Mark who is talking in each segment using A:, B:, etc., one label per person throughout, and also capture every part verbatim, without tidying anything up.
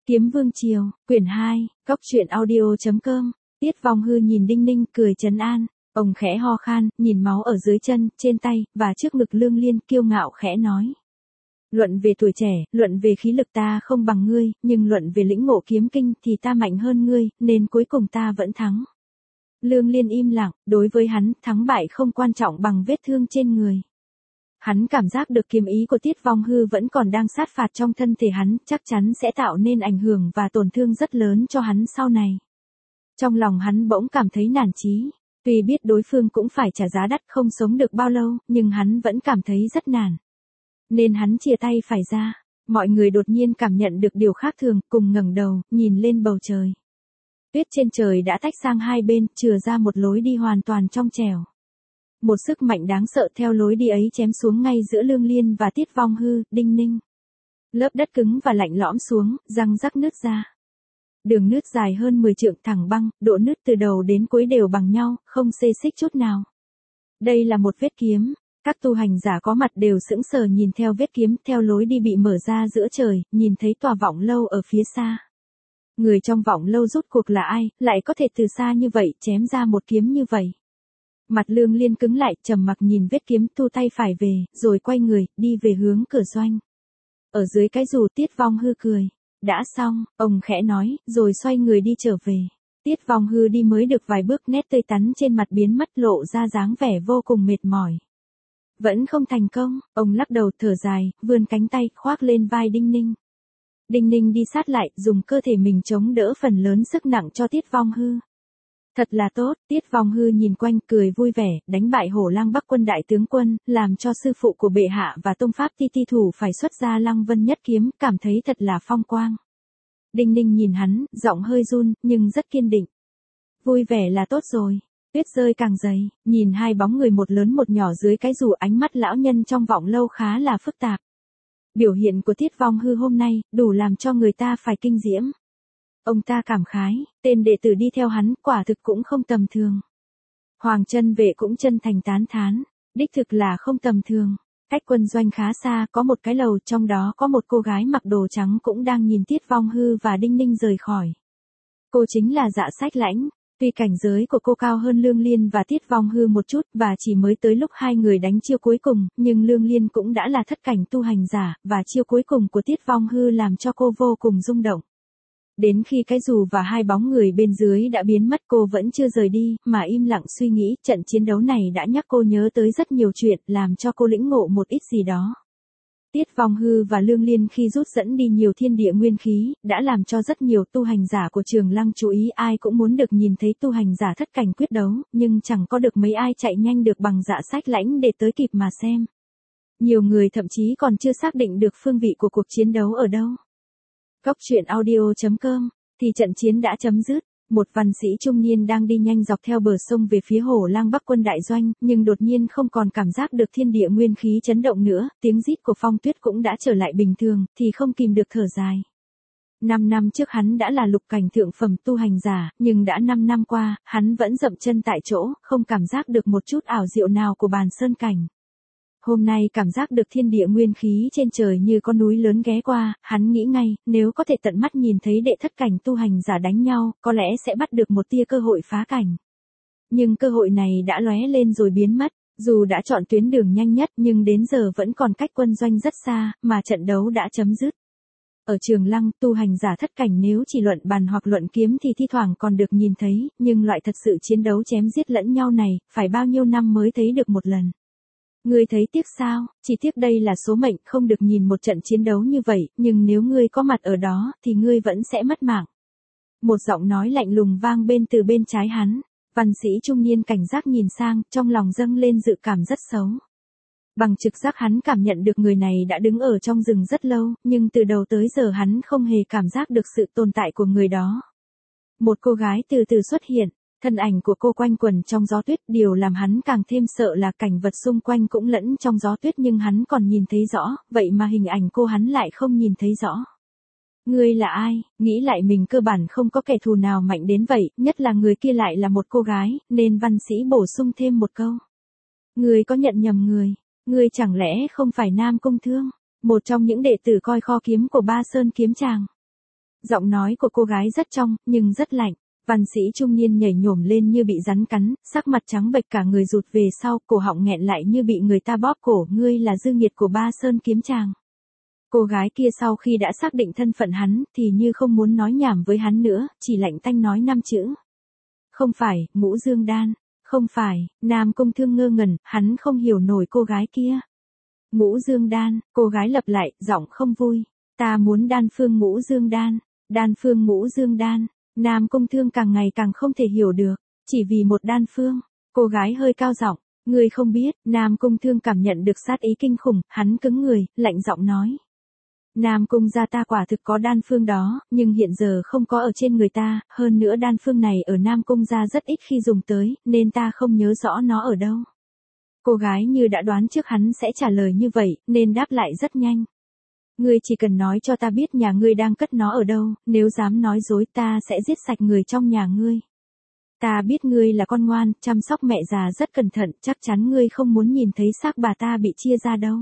A: Kiếm Vương Triều, quyển hai, góc truyện audio chấm com. Tiết Vong Hư nhìn Đinh Ninh cười trấn an, ông khẽ ho khan, nhìn máu ở dưới chân, trên tay, và trước ngực Lương Liên, kiêu ngạo khẽ nói. Luận về tuổi trẻ, luận về khí lực ta không bằng ngươi, nhưng luận về lĩnh ngộ kiếm kinh thì ta mạnh hơn ngươi, nên cuối cùng ta vẫn thắng. Lương Liên im lặng, đối với hắn, thắng bại không quan trọng bằng vết thương trên người. Hắn cảm giác được kiếm ý của Tiết Vong Hư vẫn còn đang sát phạt trong thân thể hắn, chắc chắn sẽ tạo nên ảnh hưởng và tổn thương rất lớn cho hắn sau này. Trong lòng hắn bỗng cảm thấy nản chí, tuy biết đối phương cũng phải trả giá đắt không sống được bao lâu, nhưng hắn vẫn cảm thấy rất nản. Nên hắn chia tay phải ra, mọi người đột nhiên cảm nhận được điều khác thường, cùng ngẩng đầu, nhìn lên bầu trời. Tuyết trên trời đã tách sang hai bên, chừa ra một lối đi hoàn toàn trong trẻo. Một sức mạnh đáng sợ theo lối đi ấy chém xuống ngay giữa Lương Liên và Tiết Vong Hư, Đinh Ninh. Lớp đất cứng và lạnh lõm xuống, răng rắc nứt ra. Đường nứt dài hơn mười trượng thẳng băng, độ nứt từ đầu đến cuối đều bằng nhau, không xê xích chút nào. Đây là một vết kiếm, các tu hành giả có mặt đều sững sờ nhìn theo vết kiếm, theo lối đi bị mở ra giữa trời, nhìn thấy tòa vọng lâu ở phía xa. Người trong vọng lâu rốt cuộc là ai, lại có thể từ xa như vậy chém ra một kiếm như vậy. Mặt Lương Liên cứng lại, trầm mặc nhìn vết kiếm, thu tay phải về, rồi quay người, đi về hướng cửa doanh. Ở dưới cái dù Tiết Vong Hư cười. Đã xong, ông khẽ nói, rồi xoay người đi trở về. Tiết Vong Hư đi mới được vài bước, nét tươi tắn trên mặt biến mất, lộ ra dáng vẻ vô cùng mệt mỏi. Vẫn không thành công, ông lắc đầu thở dài, vươn cánh tay, khoác lên vai Đinh Ninh. Đinh Ninh đi sát lại, dùng cơ thể mình chống đỡ phần lớn sức nặng cho Tiết Vong Hư. Thật là tốt, Tiết Vong Hư nhìn quanh cười vui vẻ, đánh bại Hổ Lang Bắc quân đại tướng quân, làm cho sư phụ của bệ hạ và tông pháp ti ti thủ phải xuất ra Lăng Vân nhất kiếm, cảm thấy thật là phong quang. Đinh Ninh nhìn hắn, giọng hơi run, nhưng rất kiên định. Vui vẻ là tốt rồi. Tuyết rơi càng dày, nhìn hai bóng người một lớn một nhỏ dưới cái dù, ánh mắt lão nhân trong vọng lâu khá là phức tạp. Biểu hiện của Tiết Vong Hư hôm nay, đủ làm cho người ta phải kinh diễm. Ông ta cảm khái, tên đệ tử đi theo hắn, quả thực cũng không tầm thường. Hoàng Chân Vệ cũng chân thành tán thán, đích thực là không tầm thường. Cách quân doanh khá xa, có một cái lầu, trong đó có một cô gái mặc đồ trắng cũng đang nhìn Tiết Vong Hư và Đinh Ninh rời khỏi. Cô chính là Dạ Sách Lãnh. Tuy cảnh giới của cô cao hơn Lương Liên và Tiết Vong Hư một chút, và chỉ mới tới lúc hai người đánh chiêu cuối cùng, nhưng Lương Liên cũng đã là thất cảnh tu hành giả, và chiêu cuối cùng của Tiết Vong Hư làm cho cô vô cùng rung động. Đến khi cái dù và hai bóng người bên dưới đã biến mất, cô vẫn chưa rời đi, mà im lặng suy nghĩ, trận chiến đấu này đã nhắc cô nhớ tới rất nhiều chuyện, làm cho cô lĩnh ngộ một ít gì đó. Tiết Vong Hư và Lương Liên khi rút dẫn đi nhiều thiên địa nguyên khí, đã làm cho rất nhiều tu hành giả của Trường Lăng chú ý, ai cũng muốn được nhìn thấy tu hành giả thất cảnh quyết đấu, nhưng chẳng có được mấy ai chạy nhanh được bằng Dạ Sách Lãnh để tới kịp mà xem. Nhiều người thậm chí còn chưa xác định được phương vị của cuộc chiến đấu ở đâu. Góc truyện audio chấm com, thì trận chiến đã chấm dứt. Một văn sĩ trung niên đang đi nhanh dọc theo bờ sông về phía Hổ Lang Bắc quân đại doanh, nhưng đột nhiên không còn cảm giác được thiên địa nguyên khí chấn động nữa, tiếng rít của Phong Tuyết cũng đã trở lại bình thường, thì không kìm được thở dài. Năm năm trước hắn đã là lục cảnh thượng phẩm tu hành giả, nhưng đã năm năm qua, hắn vẫn dậm chân tại chỗ, không cảm giác được một chút ảo diệu nào của bàn sơn cảnh. Hôm nay cảm giác được thiên địa nguyên khí trên trời như con núi lớn ghé qua, hắn nghĩ ngay, nếu có thể tận mắt nhìn thấy đệ thất cảnh tu hành giả đánh nhau, có lẽ sẽ bắt được một tia cơ hội phá cảnh. Nhưng cơ hội này đã lóe lên rồi biến mất, dù đã chọn tuyến đường nhanh nhất nhưng đến giờ vẫn còn cách quân doanh rất xa, mà trận đấu đã chấm dứt. Ở Trường Lăng, tu hành giả thất cảnh nếu chỉ luận bàn hoặc luận kiếm thì thi thoảng còn được nhìn thấy, nhưng loại thật sự chiến đấu chém giết lẫn nhau này, phải bao nhiêu năm mới thấy được một lần. Ngươi thấy tiếc sao, chỉ tiếc đây là số mệnh, không được nhìn một trận chiến đấu như vậy, nhưng nếu ngươi có mặt ở đó, thì ngươi vẫn sẽ mất mạng. Một giọng nói lạnh lùng vang bên từ bên trái hắn, văn sĩ trung niên cảnh giác nhìn sang, trong lòng dâng lên dự cảm rất xấu. Bằng trực giác hắn cảm nhận được người này đã đứng ở trong rừng rất lâu, nhưng từ đầu tới giờ hắn không hề cảm giác được sự tồn tại của người đó. Một cô gái từ từ xuất hiện. Thân ảnh của cô quanh quẩn trong gió tuyết, điều làm hắn càng thêm sợ là cảnh vật xung quanh cũng lẫn trong gió tuyết, nhưng hắn còn nhìn thấy rõ, vậy mà hình ảnh cô hắn lại không nhìn thấy rõ. Ngươi là ai? Nghĩ lại mình cơ bản không có kẻ thù nào mạnh đến vậy, nhất là người kia lại là một cô gái, nên văn sĩ bổ sung thêm một câu. Ngươi có nhận nhầm người, ngươi chẳng lẽ không phải Nam Cung Thương, một trong những đệ tử coi kho kiếm của Ba Sơn kiếm tràng? Giọng nói của cô gái rất trong, nhưng rất lạnh. Văn sĩ trung niên nhảy nhổm lên như bị rắn cắn, sắc mặt trắng bệch cả người rụt về sau, cổ họng nghẹn lại như bị người ta bóp cổ, ngươi là dư nghiệt của Ba Sơn kiếm tràng. Cô gái kia sau khi đã xác định thân phận hắn, thì như không muốn nói nhảm với hắn nữa, chỉ lạnh tanh nói năm chữ. Không phải, Ngũ Dương Đan. Không phải, Nam Công Thương ngơ ngẩn, hắn không hiểu nổi cô gái kia. Ngũ Dương Đan, cô gái lặp lại, giọng không vui. Ta muốn đan phương Ngũ Dương Đan. Đan phương Ngũ Dương Đan. Nam Công Thương càng ngày càng không thể hiểu được. Chỉ vì một đan phương. Cô gái hơi cao giọng. Ngươi không biết, Nam Công Thương cảm nhận được sát ý kinh khủng, hắn cứng người, lạnh giọng nói. Nam Cung gia ta quả thực có đan phương đó, nhưng hiện giờ không có ở trên người ta, hơn nữa đan phương này ở Nam Cung gia rất ít khi dùng tới, nên ta không nhớ rõ nó ở đâu. Cô gái như đã đoán trước hắn sẽ trả lời như vậy, nên đáp lại rất nhanh. Ngươi chỉ cần nói cho ta biết nhà ngươi đang cất nó ở đâu, nếu dám nói dối ta sẽ giết sạch người trong nhà ngươi. Ta biết ngươi là con ngoan, chăm sóc mẹ già rất cẩn thận, chắc chắn ngươi không muốn nhìn thấy xác bà ta bị chia ra đâu.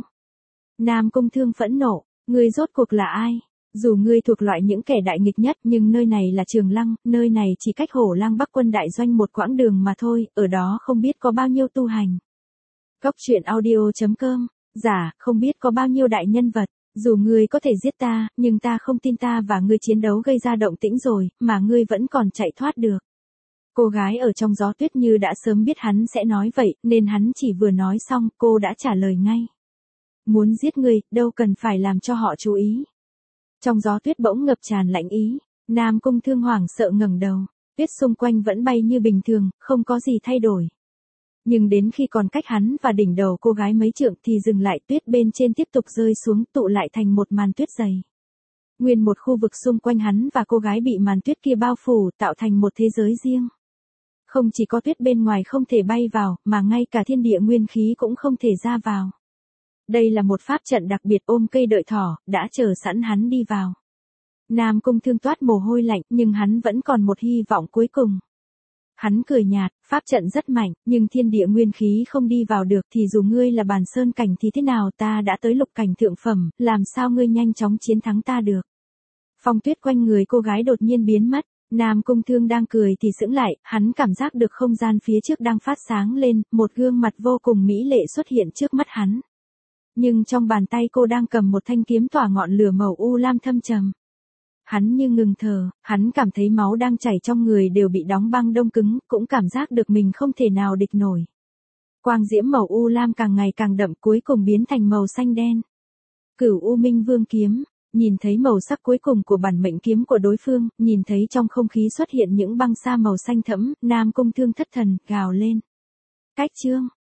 A: Nam Cung Thương phẫn nộ. Ngươi rốt cuộc là ai? Dù ngươi thuộc loại những kẻ đại nghịch nhất, nhưng nơi này là Trường Lăng, nơi này chỉ cách Hổ Lăng Bắc quân đại doanh một quãng đường mà thôi, ở đó không biết có bao nhiêu tu hành. Cốc truyện audio chấm com. Giả, không biết có bao nhiêu đại nhân vật. Dù ngươi có thể giết ta, nhưng ta không tin ta và ngươi chiến đấu gây ra động tĩnh rồi, mà ngươi vẫn còn chạy thoát được. Cô gái ở trong gió tuyết như đã sớm biết hắn sẽ nói vậy, nên hắn chỉ vừa nói xong, cô đã trả lời ngay. Muốn giết ngươi, đâu cần phải làm cho họ chú ý. Trong gió tuyết bỗng ngập tràn lạnh ý, Nam Cung Thương hoảng sợ ngẩng đầu, tuyết xung quanh vẫn bay như bình thường, không có gì thay đổi. Nhưng đến khi còn cách hắn và đỉnh đầu cô gái mấy trượng thì dừng lại, tuyết bên trên tiếp tục rơi xuống, tụ lại thành một màn tuyết dày. Nguyên một khu vực xung quanh hắn và cô gái bị màn tuyết kia bao phủ, tạo thành một thế giới riêng. Không chỉ có tuyết bên ngoài không thể bay vào, mà ngay cả thiên địa nguyên khí cũng không thể ra vào. Đây là một pháp trận đặc biệt ôm cây đợi thỏ, đã chờ sẵn hắn đi vào. Nam Cung Thương toát mồ hôi lạnh, nhưng hắn vẫn còn một hy vọng cuối cùng. Hắn cười nhạt, pháp trận rất mạnh, nhưng thiên địa nguyên khí không đi vào được thì dù ngươi là bàn sơn cảnh thì thế nào, ta đã tới lục cảnh thượng phẩm, làm sao ngươi nhanh chóng chiến thắng ta được. Phong tuyết quanh người cô gái đột nhiên biến mất, Nam Cung Thương đang cười thì sững lại, hắn cảm giác được không gian phía trước đang phát sáng lên, một gương mặt vô cùng mỹ lệ xuất hiện trước mắt hắn. Nhưng trong bàn tay cô đang cầm một thanh kiếm tỏa ngọn lửa màu u lam thâm trầm. Hắn như ngừng thở, hắn cảm thấy máu đang chảy trong người đều bị đóng băng đông cứng, cũng cảm giác được mình không thể nào địch nổi. Quang diễm màu u lam càng ngày càng đậm, cuối cùng biến thành màu xanh đen. Cửu U Minh Vương kiếm, nhìn thấy màu sắc cuối cùng của bản mệnh kiếm của đối phương, nhìn thấy trong không khí xuất hiện những băng sa màu xanh thẫm, Nam Cung Thương thất thần, gào lên. Cách chương